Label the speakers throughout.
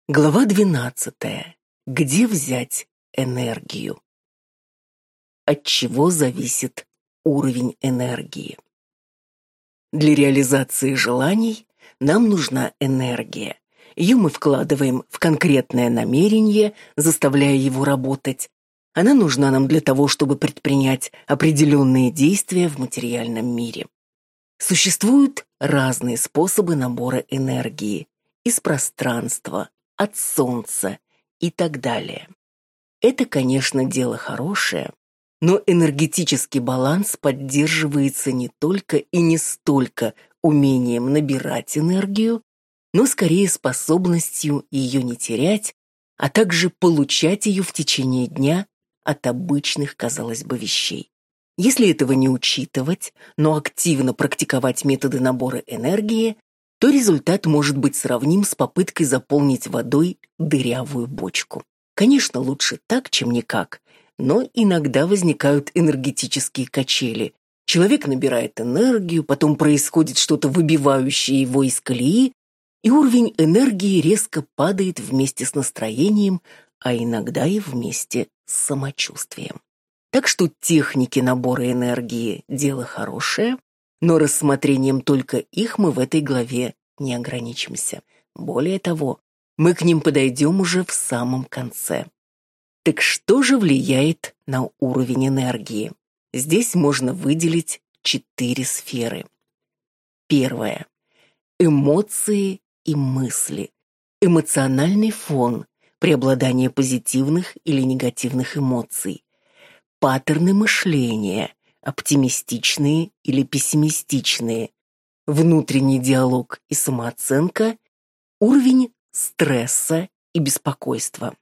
Speaker 1: Глава 12. Где взять энергию? От чего зависит уровень энергии? Для реализации желаний нам нужна энергия. Ее мы вкладываем в конкретное намерение, заставляя его работать. Она нужна нам для того, чтобы предпринять определенные действия в материальном мире. Существуют разные способы набора энергии из пространства, от солнца и так далее. Это, конечно, дело хорошее, но энергетический баланс поддерживается не только и не столько умением набирать энергию, но скорее способностью ее не терять, а также получать ее в течение дня от обычных, казалось бы, вещей. Если этого не учитывать, но активно практиковать методы набора энергии, то результат может быть сравним с попыткой заполнить водой дырявую бочку. Конечно, лучше так, чем никак, но иногда возникают энергетические качели. Человек набирает энергию, потом происходит что-то выбивающее его из колеи, и уровень энергии резко падает вместе с настроением, а иногда и вместе с самочувствием. Так что техники набора энергии – дело хорошее, но рассмотрением только их мы в этой главе не ограничимся. Более того, мы к ним подойдем уже в самом конце. Так что же влияет на уровень энергии? Здесь можно выделить 4 сферы. Первая – эмоции и мысли. Эмоциональный фон, преобладание позитивных или негативных эмоций. Паттерны мышления, оптимистичные или пессимистичные, внутренний диалог и самооценка, уровень стресса и беспокойства.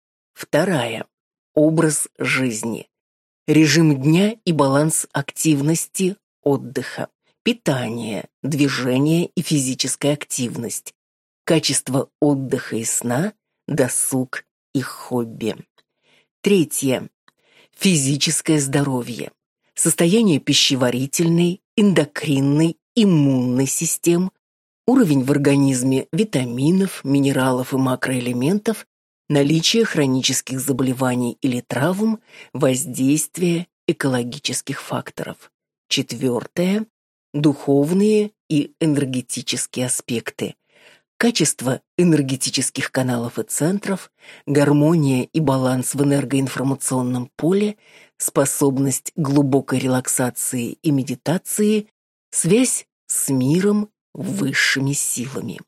Speaker 1: Вторая – образ жизни, режим дня и баланс активности, отдыха, питание, движение и физическая активность, качество отдыха и сна, досуг и хобби. Третье – физическое здоровье, состояние пищеварительной, эндокринной, иммунной систем, уровень в организме витаминов, минералов и макроэлементов, наличие хронических заболеваний или травм, воздействие экологических факторов. Четвертое – духовные и энергетические аспекты, качество энергетических каналов и центров, гармония и баланс в энергоинформационном поле, способность к глубокой релаксации и медитации, связь с миром, высшими силами.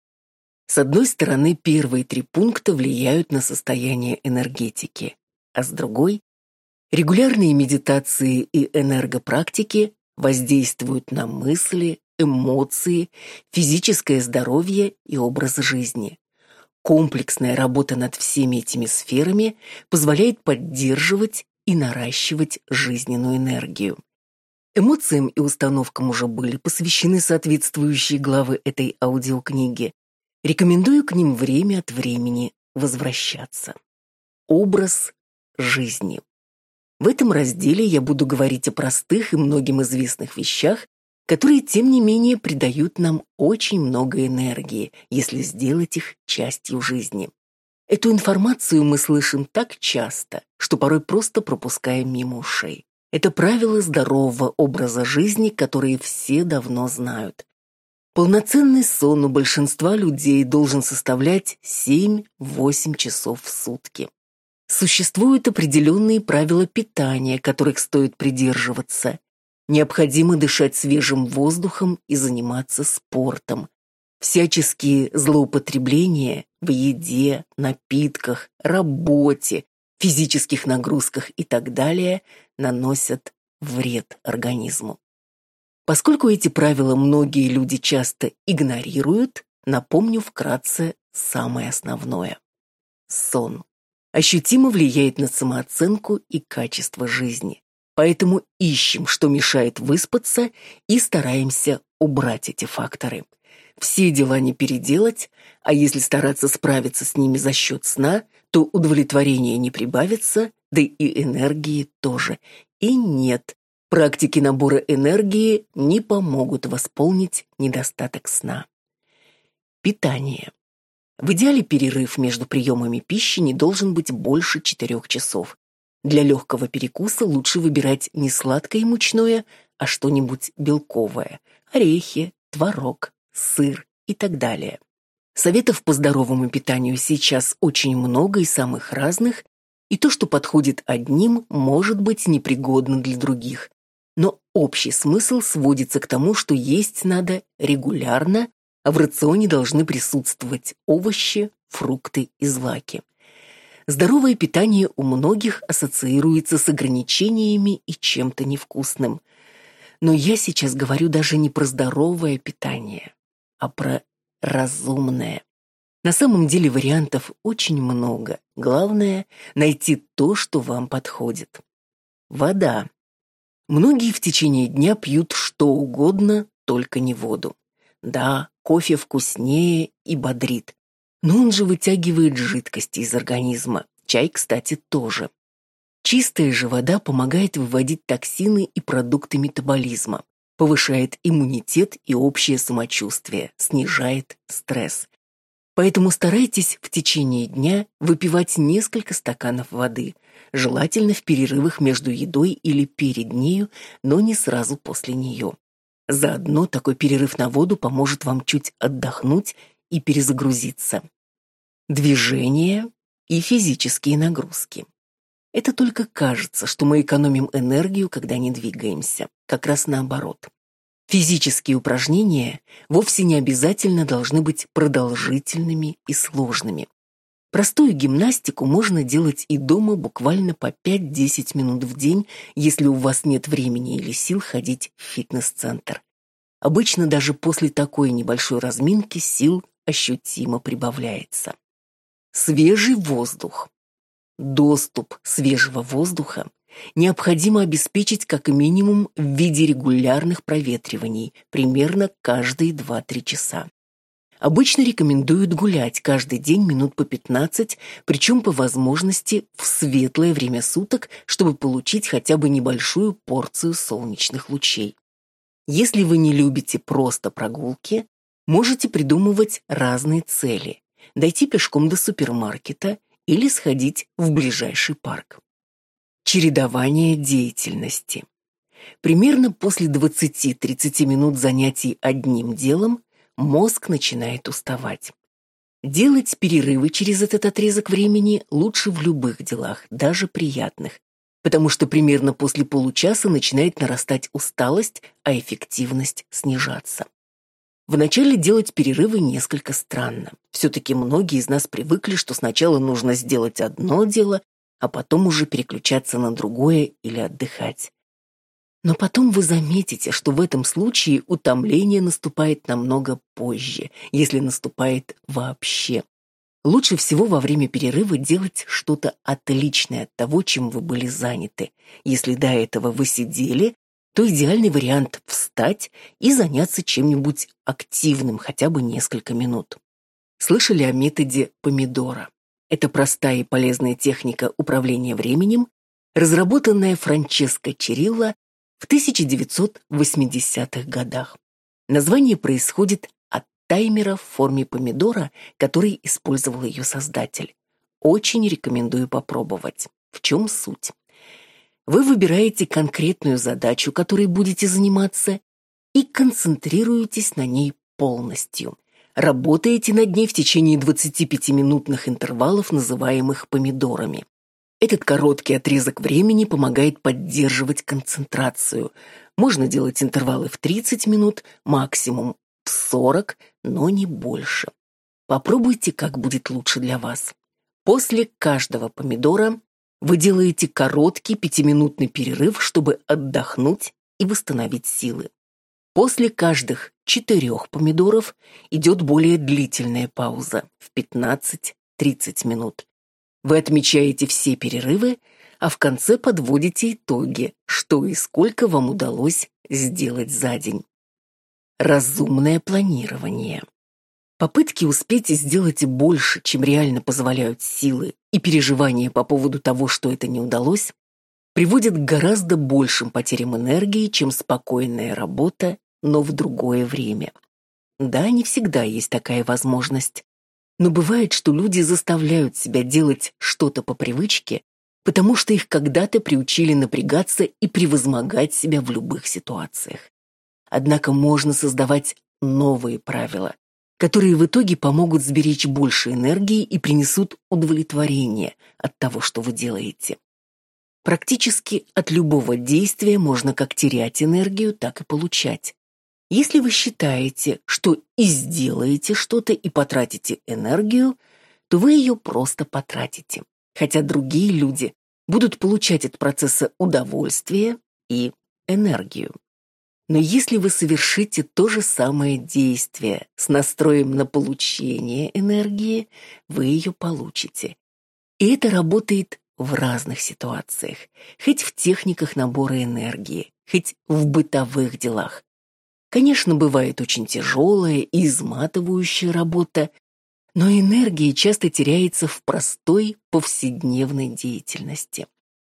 Speaker 1: С одной стороны, первые 3 пункта влияют на состояние энергетики, а с другой – регулярные медитации и энергопрактики воздействуют на мысли, эмоции, физическое здоровье и образ жизни. Комплексная работа над всеми этими сферами позволяет поддерживать и наращивать жизненную энергию. Эмоциям и установкам уже были посвящены соответствующие главы этой аудиокниги. Рекомендую к ним время от времени возвращаться. Образ жизни. В этом разделе я буду говорить о простых и многим известных вещах, которые, тем не менее, придают нам очень много энергии, если сделать их частью жизни. Эту информацию мы слышим так часто, что порой просто пропускаем мимо ушей. Это правила здорового образа жизни, которые все давно знают. Полноценный сон у большинства людей должен составлять 7-8 часов в сутки. Существуют определенные правила питания, которых стоит придерживаться. Необходимо дышать свежим воздухом и заниматься спортом. Всяческие злоупотребления в еде, напитках, работе, физических нагрузках и так далее наносят вред организму. Поскольку эти правила многие люди часто игнорируют, напомню вкратце самое основное. Сон ощутимо влияет на самооценку и качество жизни. Поэтому ищем, что мешает выспаться, и стараемся убрать эти факторы. Все дела не переделать, а если стараться справиться с ними за счет сна, то удовлетворения не прибавится, да и энергии тоже. И нет, практики набора энергии не помогут восполнить недостаток сна. Питание. В идеале перерыв между приемами пищи не должен быть больше 4 часов. Для легкого перекуса лучше выбирать не сладкое и мучное, а что-нибудь белковое – орехи, творог, сыр и так далее. Советов по здоровому питанию сейчас очень много и самых разных, и то, что подходит одним, может быть непригодно для других. Но общий смысл сводится к тому, что есть надо регулярно, а в рационе должны присутствовать овощи, фрукты и злаки. Здоровое питание у многих ассоциируется с ограничениями и чем-то невкусным. Но я сейчас говорю даже не про здоровое питание, а про разумное. На самом деле вариантов очень много. Главное – найти то, что вам подходит. Вода. Многие в течение дня пьют что угодно, только не воду. Да, кофе вкуснее и бодрит, но он же вытягивает жидкости из организма. Чай, кстати, тоже. Чистая же вода помогает выводить токсины и продукты метаболизма, повышает иммунитет и общее самочувствие, снижает стресс. Поэтому старайтесь в течение дня выпивать несколько стаканов воды, желательно в перерывах между едой или перед нею, но не сразу после нее. Заодно такой перерыв на воду поможет вам чуть отдохнуть и перезагрузиться. Движение и физические нагрузки. Это только кажется, что мы экономим энергию, когда не двигаемся. Как раз наоборот. Физические упражнения вовсе не обязательно должны быть продолжительными и сложными. Простую гимнастику можно делать и дома буквально по 5-10 минут в день, если у вас нет времени или сил ходить в фитнес-центр. Обычно даже после такой небольшой разминки сил ощутимо прибавляется. Свежий воздух. Доступ свежего воздуха необходимо обеспечить как минимум в виде регулярных проветриваний, примерно каждые 2-3 часа. Обычно рекомендуют гулять каждый день минут по 15, причем по возможности в светлое время суток, чтобы получить хотя бы небольшую порцию солнечных лучей. Если вы не любите просто прогулки, можете придумывать разные цели: дойти пешком до супермаркета или сходить в ближайший парк. Чередование деятельности. Примерно после 20-30 минут занятий одним делом мозг начинает уставать. Делать перерывы через этот отрезок времени лучше в любых делах, даже приятных, потому что примерно после получаса начинает нарастать усталость, а эффективность снижаться. Вначале делать перерывы несколько странно. Все-таки многие из нас привыкли, что сначала нужно сделать одно дело, а потом уже переключаться на другое или отдыхать. Но потом вы заметите, что в этом случае утомление наступает намного позже, если наступает вообще. Лучше всего во время перерыва делать что-то отличное от того, чем вы были заняты. Если до этого вы сидели, то идеальный вариант – встать и заняться чем-нибудь активным хотя бы несколько минут. Слышали о методе помидора? Это простая и полезная техника управления временем, разработанная Франческо Черилла в 1980-х годах. Название происходит от таймера в форме помидора, который использовал ее создатель. Очень рекомендую попробовать. В чем суть? Вы выбираете конкретную задачу, которой будете заниматься, и концентрируетесь на ней полностью. Работаете над ней в течение 25-минутных интервалов, называемых помидорами. Этот короткий отрезок времени помогает поддерживать концентрацию. Можно делать интервалы в 30 минут, максимум в 40, но не больше. Попробуйте, как будет лучше для вас. После каждого помидора вы делаете короткий 5-минутный перерыв, чтобы отдохнуть и восстановить силы. После каждых 4 помидоров идет более длительная пауза в 15-30 минут. Вы отмечаете все перерывы, а в конце подводите итоги, что и сколько вам удалось сделать за день. Разумное планирование. Попытки успеть сделать больше, чем реально позволяют силы, и переживания по поводу того, что это не удалось, приводят к гораздо большим потерям энергии, чем спокойная работа, но в другое время. Да, не всегда есть такая возможность. Но бывает, что люди заставляют себя делать что-то по привычке, потому что их когда-то приучили напрягаться и превозмогать себя в любых ситуациях. Однако можно создавать новые правила, которые в итоге помогут сберечь больше энергии и принесут удовлетворение от того, что вы делаете. Практически от любого действия можно как терять энергию, так и получать. Если вы считаете, что и сделаете что-то и потратите энергию, то вы ее просто потратите, хотя другие люди будут получать от процесса удовольствие и энергию. Но если вы совершите то же самое действие с настроем на получение энергии, вы ее получите. И это работает в разных ситуациях, хоть в техниках набора энергии, хоть в бытовых делах. Конечно, бывает очень тяжелая и изматывающая работа, но энергия часто теряется в простой повседневной деятельности.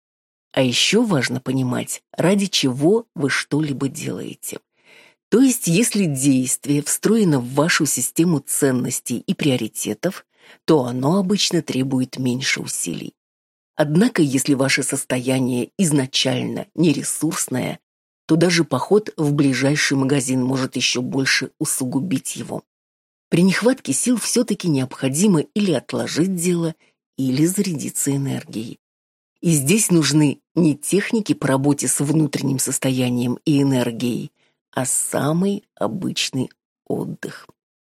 Speaker 1: А еще важно понимать, ради чего вы что-либо делаете. То есть, если действие встроено в вашу систему ценностей и приоритетов, то оно обычно требует меньше усилий. Однако, если ваше состояние изначально нересурсное, то даже поход в ближайший магазин может еще больше усугубить его. При нехватке сил все-таки необходимо или отложить дело, или зарядиться энергией. И здесь нужны не техники по работе с внутренним состоянием и энергией, а самый обычный отдых.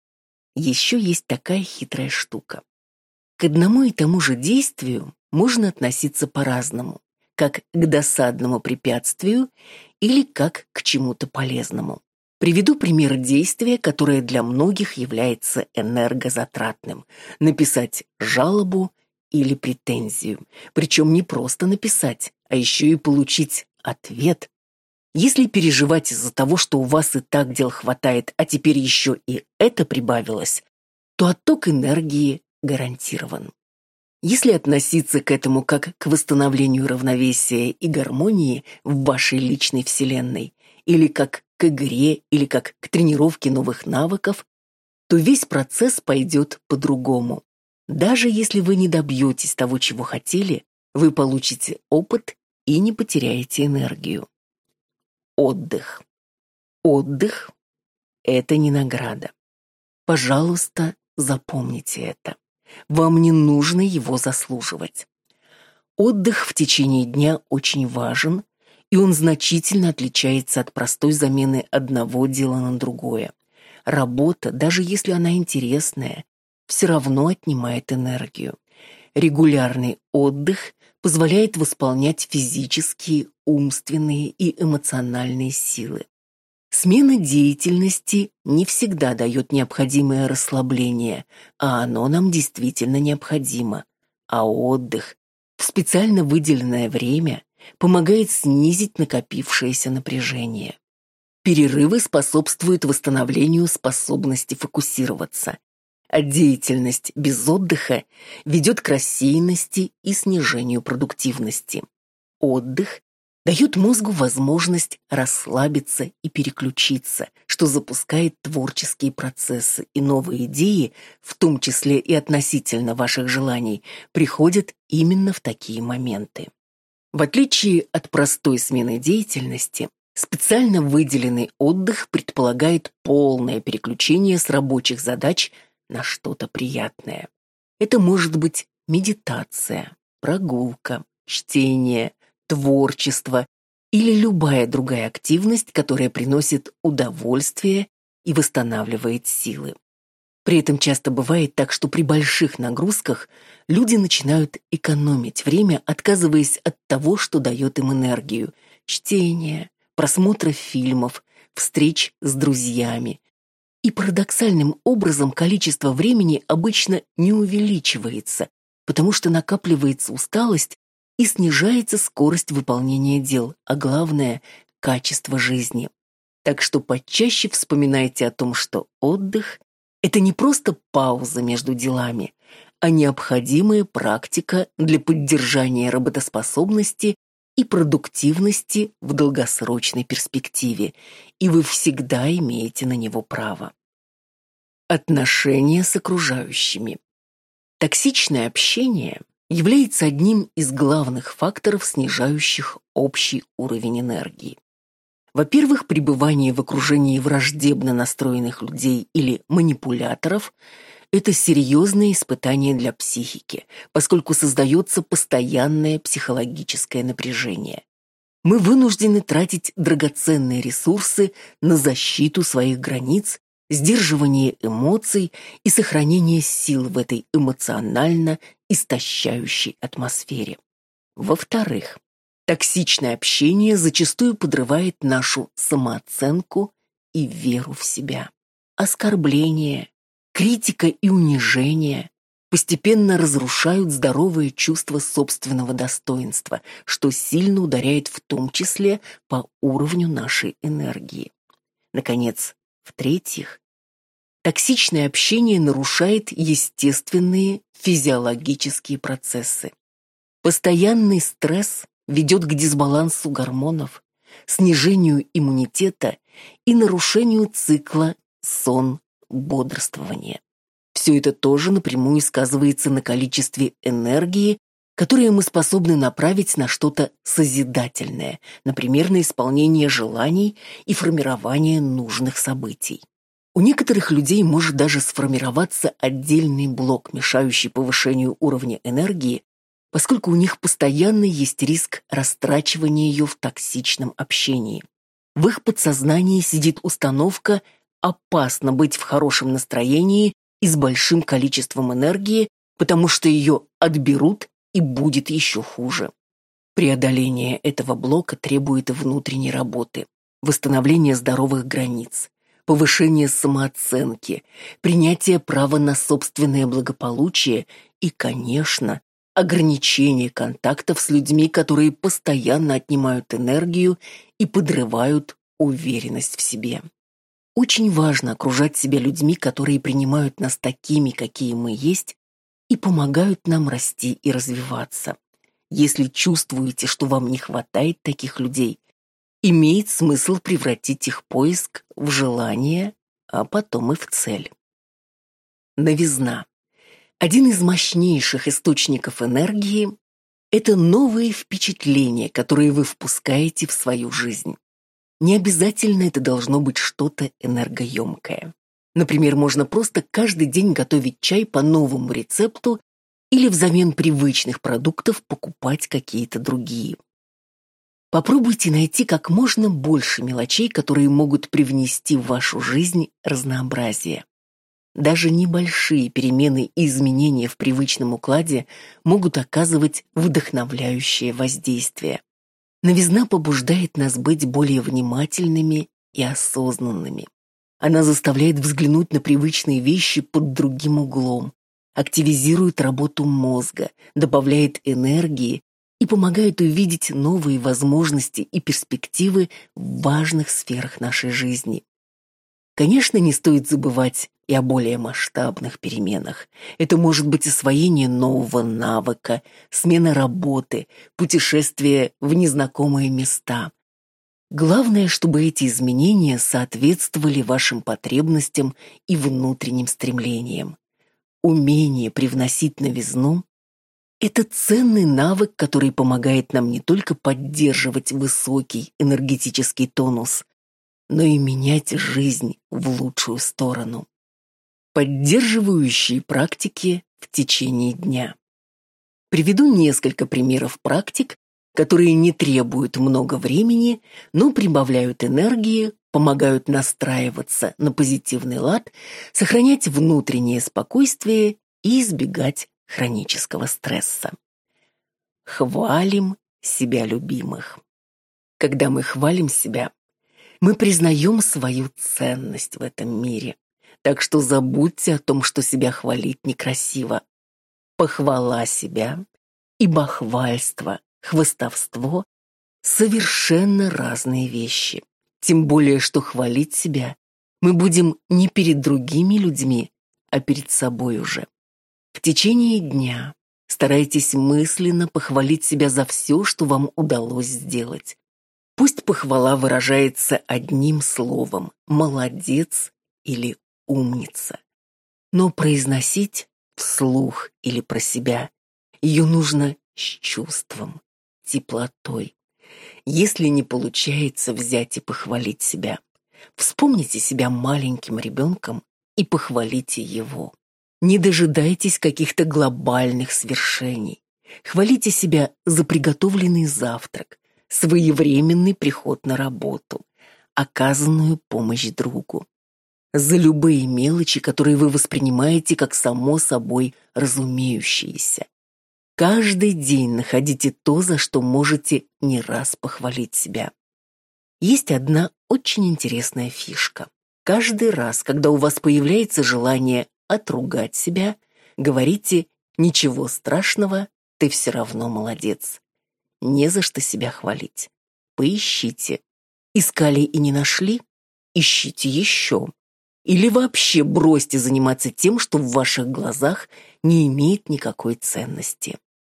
Speaker 1: Еще есть такая хитрая штука. К одному и тому же действию можно относиться по-разному, как к досадному препятствию или как к чему-то полезному. Приведу пример действия, которое для многих является энергозатратным. Написать жалобу или претензию. Причем не просто написать, а еще и получить ответ. Если переживать из-за того, что у вас и так дел хватает, а теперь еще и это прибавилось, то отток энергии гарантирован. Если относиться к этому как к восстановлению равновесия и гармонии в вашей личной вселенной, или как к игре, или как к тренировке новых навыков, то весь процесс пойдет по-другому. Даже если вы не добьетесь того, чего хотели, вы получите опыт и не потеряете энергию. Отдых. Отдых – это не награда. Пожалуйста, запомните это. Вам не нужно его заслуживать. Отдых в течение дня очень важен, и он значительно отличается от простой замены одного дела на другое. Работа, даже если она интересная, все равно отнимает энергию. Регулярный отдых позволяет восполнять физические, умственные и эмоциональные силы. Смена деятельности не всегда дает необходимое расслабление, а оно нам действительно необходимо. А отдых в специально выделенное время помогает снизить накопившееся напряжение. Перерывы способствуют восстановлению способности фокусироваться, а деятельность без отдыха ведет к рассеянности и снижению продуктивности. Отдых дает мозгу возможность расслабиться и переключиться, что запускает творческие процессы, и новые идеи, в том числе и относительно ваших желаний, приходят именно в такие моменты. В отличие от простой смены деятельности, специально выделенный отдых предполагает полное переключение с рабочих задач на что-то приятное. Это может быть медитация, прогулка, чтение, творчество или любая другая активность, которая приносит удовольствие и восстанавливает силы. При этом часто бывает так, что при больших нагрузках люди начинают экономить время, отказываясь от того, что дает им энергию: чтения, просмотра фильмов, встреч с друзьями. И парадоксальным образом количество времени обычно не увеличивается, потому что накапливается усталость и снижается скорость выполнения дел, а главное – качество жизни. Так что почаще вспоминайте о том, что отдых – это не просто пауза между делами, а необходимая практика для поддержания работоспособности и продуктивности в долгосрочной перспективе, и вы всегда имеете на него право. Отношения с окружающими. Токсичное общение является одним из главных факторов, снижающих общий уровень энергии. Во-первых, пребывание в окружении враждебно настроенных людей или манипуляторов – это серьезное испытание для психики, поскольку создается постоянное психологическое напряжение. Мы вынуждены тратить драгоценные ресурсы на защиту своих границ, сдерживание эмоций и сохранение сил в этой эмоционально истощающей атмосфере. Во-вторых, токсичное общение зачастую подрывает нашу самооценку и веру в себя. Оскорбления, критика и унижение постепенно разрушают здоровое чувство собственного достоинства, что сильно ударяет в том числе по уровню нашей энергии. Наконец, в-третьих, токсичное общение нарушает естественные физиологические процессы. Постоянный стресс ведет к дисбалансу гормонов, снижению иммунитета и нарушению цикла сон-бодрствования. Все это тоже напрямую сказывается на количестве энергии, которое мы способны направить на что-то созидательное, например, на исполнение желаний и формирование нужных событий. У некоторых людей может даже сформироваться отдельный блок, мешающий повышению уровня энергии, поскольку у них постоянно есть риск растрачивания ее в токсичном общении. В их подсознании сидит установка «опасно быть в хорошем настроении и с большим количеством энергии, потому что ее отберут и будет еще хуже». Преодоление этого блока требует внутренней работы, восстановления здоровых границ, повышения самооценки, принятия права на собственное благополучие и, конечно, ограничение контактов с людьми, которые постоянно отнимают энергию и подрывают уверенность в себе. Очень важно окружать себя людьми, которые принимают нас такими, какие мы есть, и помогают нам расти и развиваться. Если чувствуете, что вам не хватает таких людей, имеет смысл превратить их поиск в желание, а потом и в цель. Новизна. Один из мощнейших источников энергии – это новые впечатления, которые вы впускаете в свою жизнь. Не обязательно это должно быть что-то энергоемкое. Например, можно просто каждый день готовить чай по новому рецепту или взамен привычных продуктов покупать какие-то другие. Попробуйте найти как можно больше мелочей, которые могут привнести в вашу жизнь разнообразие. Даже небольшие перемены и изменения в привычном укладе могут оказывать вдохновляющее воздействие. Новизна побуждает нас быть более внимательными и осознанными. Она заставляет взглянуть на привычные вещи под другим углом, активизирует работу мозга, добавляет энергии и помогает увидеть новые возможности и перспективы в важных сферах нашей жизни. Конечно, не стоит забывать и о более масштабных переменах. Это может быть освоение нового навыка, смена работы, путешествие в незнакомые места. Главное, чтобы эти изменения соответствовали вашим потребностям и внутренним стремлениям. Умение привносить новизну – это ценный навык, который помогает нам не только поддерживать высокий энергетический тонус, но и менять жизнь в лучшую сторону. Поддерживающие практики в течение дня. Приведу несколько примеров практик, которые не требуют много времени, но прибавляют энергии, помогают настраиваться на позитивный лад, сохранять внутреннее спокойствие и избегать хронического стресса. Хвалим себя любимых. Когда мы хвалим себя, мы признаем свою ценность в этом мире. Так что забудьте о том, что себя хвалить некрасиво. Похвала себя и бахвальство, хвастовство – совершенно разные вещи. Тем более, что хвалить себя мы будем не перед другими людьми, а перед собой уже. В течение дня старайтесь мысленно похвалить себя за все, что вам удалось сделать. Пусть похвала выражается одним словом «молодец» или «умница». Но произносить вслух или про себя. Ее нужно с чувством, теплотой. Если не получается взять и похвалить себя, вспомните себя маленьким ребенком и похвалите его. Не дожидайтесь каких-то глобальных свершений. Хвалите себя за приготовленный завтрак, своевременный приход на работу, оказанную помощь другу, за любые мелочи, которые вы воспринимаете как само собой разумеющиеся. Каждый день находите то, за что можете не раз похвалить себя. Есть одна очень интересная фишка. Каждый раз, когда у вас появляется желание отругать себя, говорите: «Ничего страшного, ты все равно молодец». Не за что себя хвалить. Поищите. Искали и не нашли? Ищите еще. Или вообще бросьте заниматься тем, что в ваших глазах не имеет никакой ценности.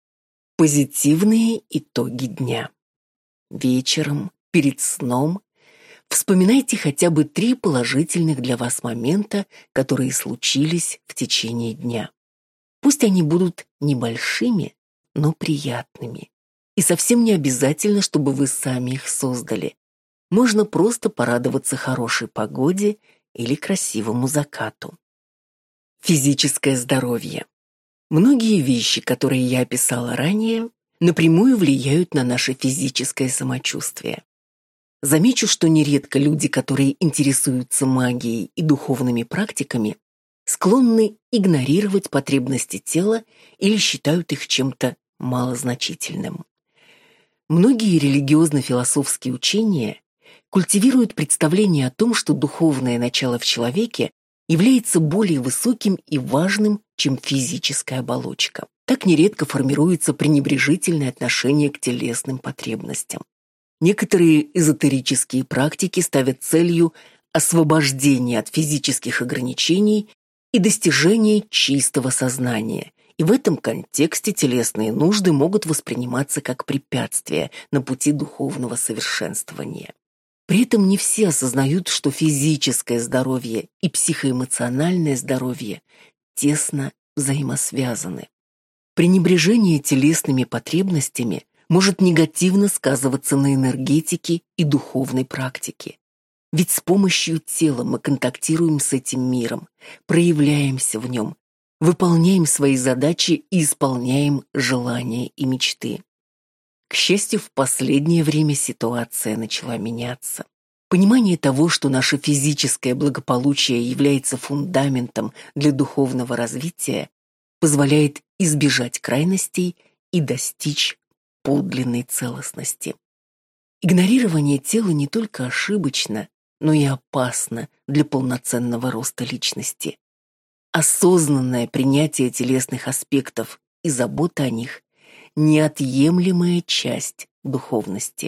Speaker 1: Позитивные итоги дня. Вечером, перед сном, вспоминайте хотя бы 3 положительных для вас момента, которые случились в течение дня. Пусть они будут небольшими, но приятными. И совсем не обязательно, чтобы вы сами их создали. Можно просто порадоваться хорошей погоде или красивому закату. Физическое здоровье. Многие вещи, которые я описала ранее, напрямую влияют на наше физическое самочувствие. Замечу, что нередко люди, которые интересуются магией и духовными практиками, склонны игнорировать потребности тела или считают их чем-то малозначительным. Многие религиозно-философские учения культивируют представление о том, что духовное начало в человеке является более высоким и важным, чем физическая оболочка. Так нередко формируется пренебрежительное отношение к телесным потребностям. Некоторые эзотерические практики ставят целью освобождение от физических ограничений и достижение чистого сознания. И в этом контексте телесные нужды могут восприниматься как препятствия на пути духовного совершенствования. При этом не все осознают, что физическое здоровье и психоэмоциональное здоровье тесно взаимосвязаны. Пренебрежение телесными потребностями может негативно сказываться на энергетике и духовной практике. Ведь с помощью тела мы контактируем с этим миром, проявляемся в нем, выполняем свои задачи и исполняем желания и мечты. К счастью, в последнее время ситуация начала меняться. Понимание того, что наше физическое благополучие является фундаментом для духовного развития, позволяет избежать крайностей и достичь подлинной целостности. Игнорирование тела не только ошибочно, но и опасно для полноценного роста личности. Осознанное принятие телесных аспектов и забота о них – неотъемлемая часть духовности.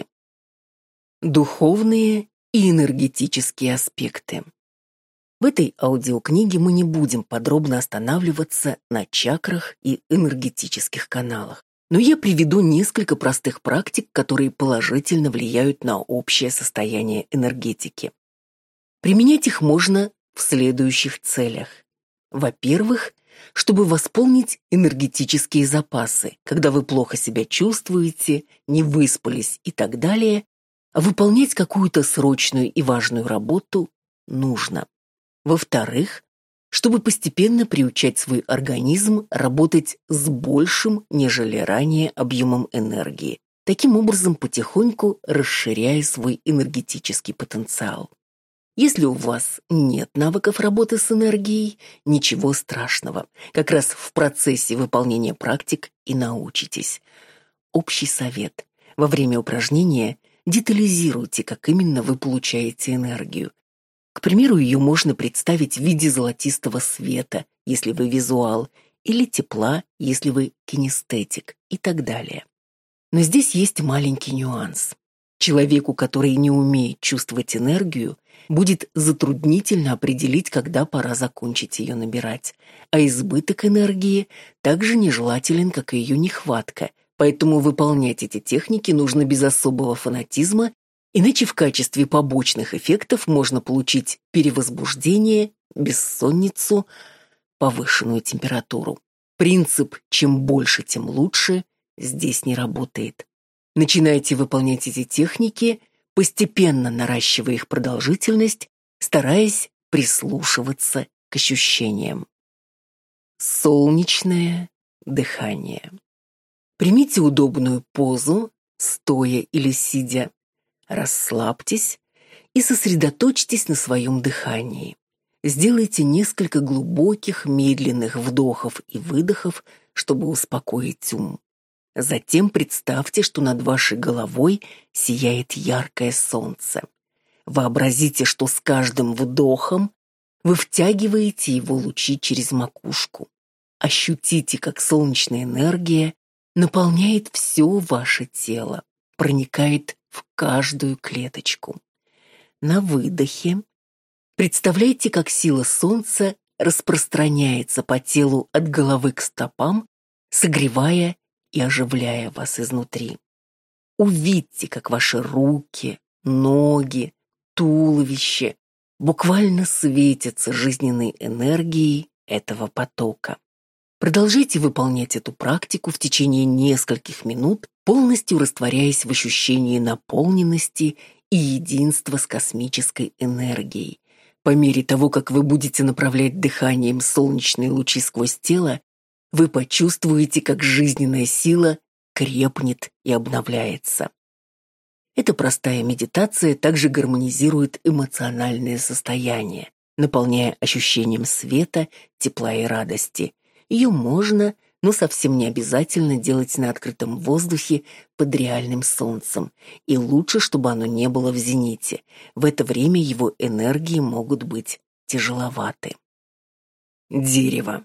Speaker 1: Духовные и энергетические аспекты. В этой аудиокниге мы не будем подробно останавливаться на чакрах и энергетических каналах, но я приведу несколько простых практик, которые положительно влияют на общее состояние энергетики. Применять их можно в следующих целях. Во-первых, чтобы восполнить энергетические запасы, когда вы плохо себя чувствуете, не выспались и так далее, а выполнять какую-то срочную и важную работу нужно. Во-вторых, чтобы постепенно приучать свой организм работать с большим, нежели ранее, объемом энергии, таким образом потихоньку расширяя свой энергетический потенциал. Если у вас нет навыков работы с энергией, ничего страшного. Как раз в процессе выполнения практик и научитесь. Общий совет. Во время упражнения детализируйте, как именно вы получаете энергию. К примеру, ее можно представить в виде золотистого света, если вы визуал, или тепла, если вы кинестетик, и так далее. Но здесь есть маленький нюанс. Человеку, который не умеет чувствовать энергию, будет затруднительно определить, когда пора закончить ее набирать, а избыток энергии также нежелателен, как и ее нехватка, поэтому выполнять эти техники нужно без особого фанатизма, иначе в качестве побочных эффектов можно получить перевозбуждение, бессонницу, повышенную температуру. Принцип «чем больше, тем лучше» здесь не работает. Начинайте выполнять эти техники, постепенно наращивая их продолжительность, стараясь прислушиваться к ощущениям. Солнечное дыхание. Примите удобную позу, стоя или сидя. Расслабьтесь и сосредоточьтесь на своем дыхании. Сделайте несколько глубоких, медленных вдохов и выдохов, чтобы успокоить ум. Затем представьте, что над вашей головой сияет яркое солнце. Вообразите, что с каждым вдохом вы втягиваете его лучи через макушку. Ощутите, как солнечная энергия наполняет все ваше тело, проникает в каждую клеточку. На выдохе представляйте, как сила солнца распространяется по телу от головы к стопам, согревая и оживляя вас изнутри. Увидьте, как ваши руки, ноги, туловище буквально светятся жизненной энергией этого потока. Продолжайте выполнять эту практику в течение нескольких минут, полностью растворяясь в ощущении наполненности и единства с космической энергией. По мере того, как вы будете направлять дыханием солнечные лучи сквозь тело, вы почувствуете, как жизненная сила крепнет и обновляется. Эта простая медитация также гармонизирует эмоциональное состояние, наполняя ощущением света, тепла и радости. Ее можно, но совсем не обязательно делать на открытом воздухе под реальным солнцем, и лучше, чтобы оно не было в зените. В это время его энергии могут быть тяжеловаты. Дерево.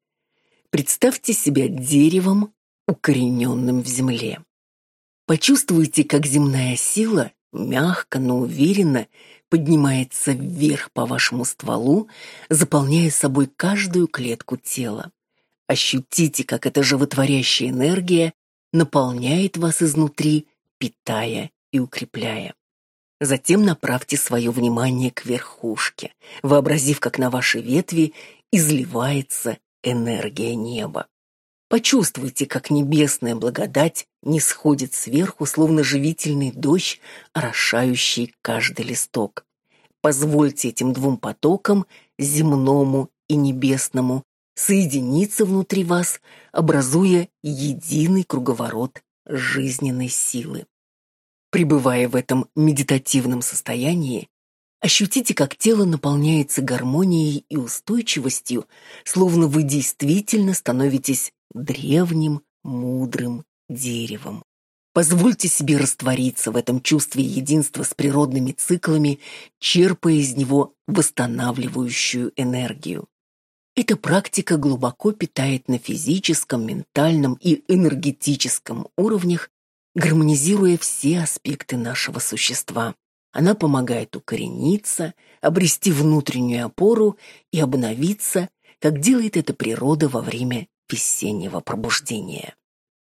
Speaker 1: Представьте себя деревом, укорененным в земле. Почувствуйте, как земная сила мягко, но уверенно поднимается вверх по вашему стволу, заполняя собой каждую клетку тела. Ощутите, как эта животворящая энергия наполняет вас изнутри, питая и укрепляя. Затем направьте свое внимание к верхушке, вообразив, как на вашей ветви изливается энергия неба. Почувствуйте, как небесная благодать нисходит сверху, словно живительный дождь, орошающий каждый листок. Позвольте этим двум потокам, земному и небесному, соединиться внутри вас, образуя единый круговорот жизненной силы. Пребывая в этом медитативном состоянии, ощутите, как тело наполняется гармонией и устойчивостью, словно вы действительно становитесь древним, мудрым деревом. Позвольте себе раствориться в этом чувстве единства с природными циклами, черпая из него восстанавливающую энергию. Эта практика глубоко питает на физическом, ментальном и энергетическом уровнях, гармонизируя все аспекты нашего существа. Она помогает укорениться, обрести внутреннюю опору и обновиться, как делает это природа во время весеннего пробуждения.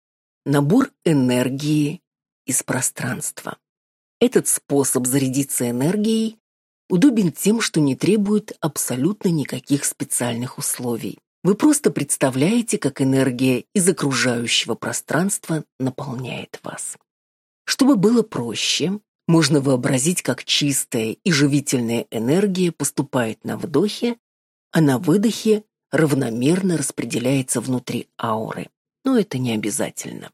Speaker 1: Набор энергии из пространства. Этот способ зарядиться энергией удобен тем, что не требует абсолютно никаких специальных условий. Вы просто представляете, как энергия из окружающего пространства наполняет вас. Чтобы было проще, можно вообразить, как чистая и живительная энергия поступает на вдохе, а на выдохе равномерно распределяется внутри ауры. Но это не обязательно.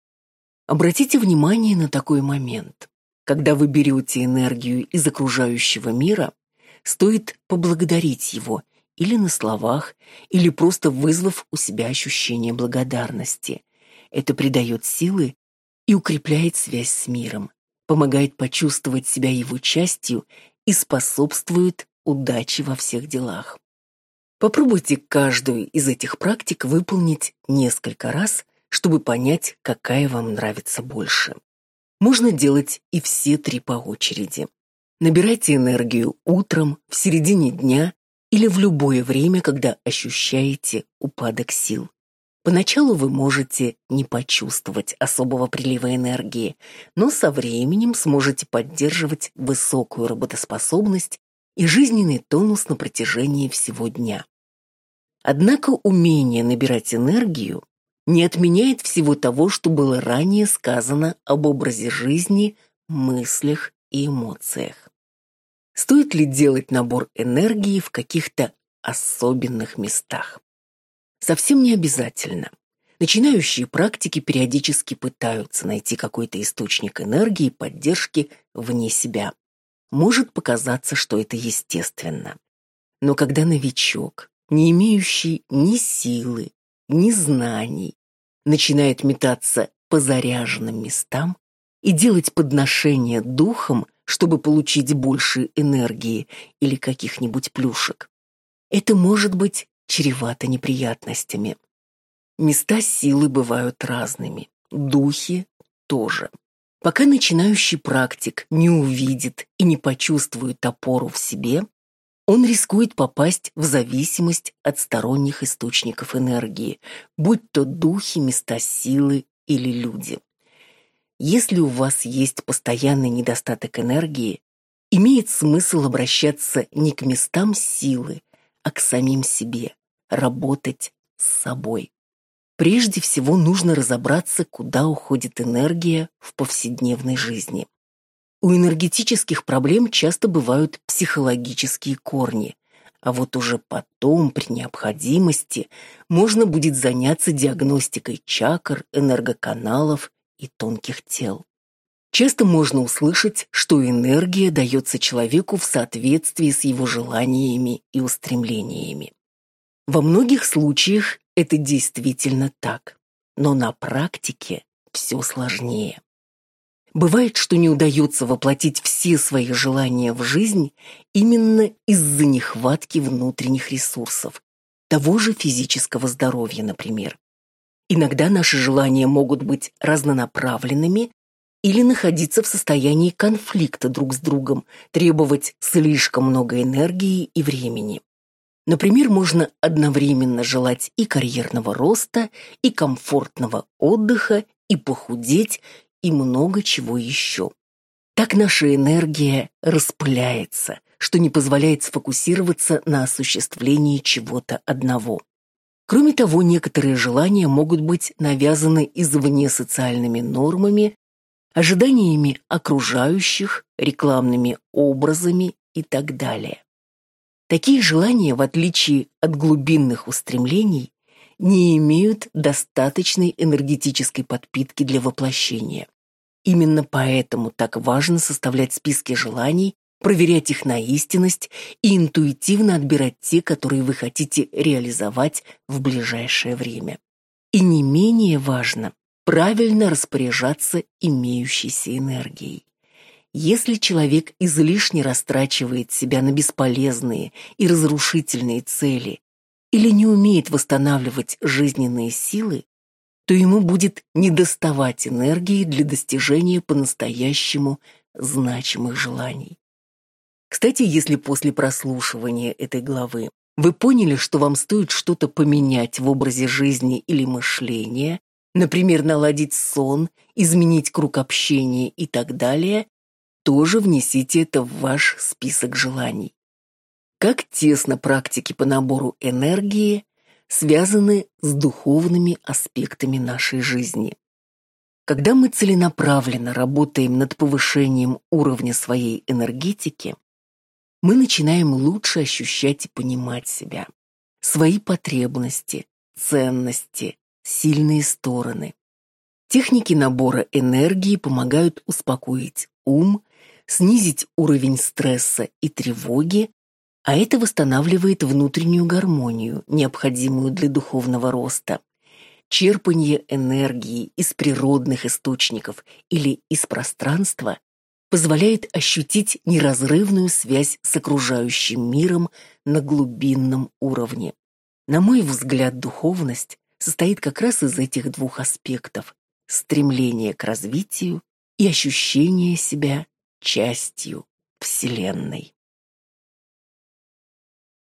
Speaker 1: Обратите внимание на такой момент. Когда вы берете энергию из окружающего мира, стоит поблагодарить его или на словах, или просто вызвав у себя ощущение благодарности. Это придает силы и укрепляет связь с миром, помогает почувствовать себя его частью и способствует удаче во всех делах. Попробуйте каждую из этих практик выполнить несколько раз, чтобы понять, какая вам нравится больше. Можно делать и все три по очереди. Набирайте энергию утром, в середине дня или в любое время, когда ощущаете упадок сил. Поначалу вы можете не почувствовать особого прилива энергии, но со временем сможете поддерживать высокую работоспособность и жизненный тонус на протяжении всего дня. Однако умение набирать энергию не отменяет всего того, что было ранее сказано об образе жизни, мыслях и эмоциях. Стоит ли делать набор энергии в каких-то особенных местах? Совсем не обязательно. Начинающие практики периодически пытаются найти какой-то источник энергии и поддержки вне себя. Может показаться, что это естественно. Но когда новичок, не имеющий ни силы, ни знаний, начинает метаться по заряженным местам и делать подношения духом, чтобы получить больше энергии или каких-нибудь плюшек, это может быть чревато неприятностями. Места силы бывают разными, духи тоже. Пока начинающий практик не увидит и не почувствует опору в себе, он рискует попасть в зависимость от сторонних источников энергии, будь то духи, места силы или люди. Если у вас есть постоянный недостаток энергии, имеет смысл обращаться не к местам силы, а к самим себе, работать с собой. Прежде всего нужно разобраться, куда уходит энергия в повседневной жизни. У энергетических проблем часто бывают психологические корни, а вот уже потом, при необходимости, можно будет заняться диагностикой чакр, энергоканалов и тонких тел. Часто можно услышать, что энергия дается человеку в соответствии с его желаниями и устремлениями. Во многих случаях это действительно так, но на практике все сложнее. Бывает, что не удается воплотить все свои желания в жизнь именно из-за нехватки внутренних ресурсов, того же физического здоровья, например. Иногда наши желания могут быть разнонаправленными или находиться в состоянии конфликта друг с другом, требовать слишком много энергии и времени. Например, можно одновременно желать и карьерного роста, и комфортного отдыха, и похудеть, и много чего еще. Так наша энергия распыляется, что не позволяет сфокусироваться на осуществлении чего-то одного. Кроме того, некоторые желания могут быть навязаны извне социальными нормами, ожиданиями окружающих, рекламными образами и так далее. Такие желания, в отличие от глубинных устремлений, не имеют достаточной энергетической подпитки для воплощения. Именно поэтому так важно составлять списки желаний, проверять их на истинность и интуитивно отбирать те, которые вы хотите реализовать в ближайшее время. И не менее важно правильно распоряжаться имеющейся энергией. Если человек излишне растрачивает себя на бесполезные и разрушительные цели или не умеет восстанавливать жизненные силы, то ему будет недоставать энергии для достижения по-настоящему значимых желаний. Кстати, если после прослушивания этой главы вы поняли, что вам стоит что-то поменять в образе жизни или мышления, например, наладить сон, изменить круг общения и так далее, тоже внесите это в ваш список желаний. Как тесно практики по набору энергии связаны с духовными аспектами нашей жизни. Когда мы целенаправленно работаем над повышением уровня своей энергетики, мы начинаем лучше ощущать и понимать себя, свои потребности, ценности, сильные стороны. Техники набора энергии помогают успокоить ум, снизить уровень стресса и тревоги, а это восстанавливает внутреннюю гармонию, необходимую для духовного роста. Черпание энергии из природных источников или из пространства позволяет ощутить неразрывную связь с окружающим миром на глубинном уровне. На мой взгляд, духовность состоит как раз из этих двух аспектов: стремление к развитию и ощущение себя частью Вселенной.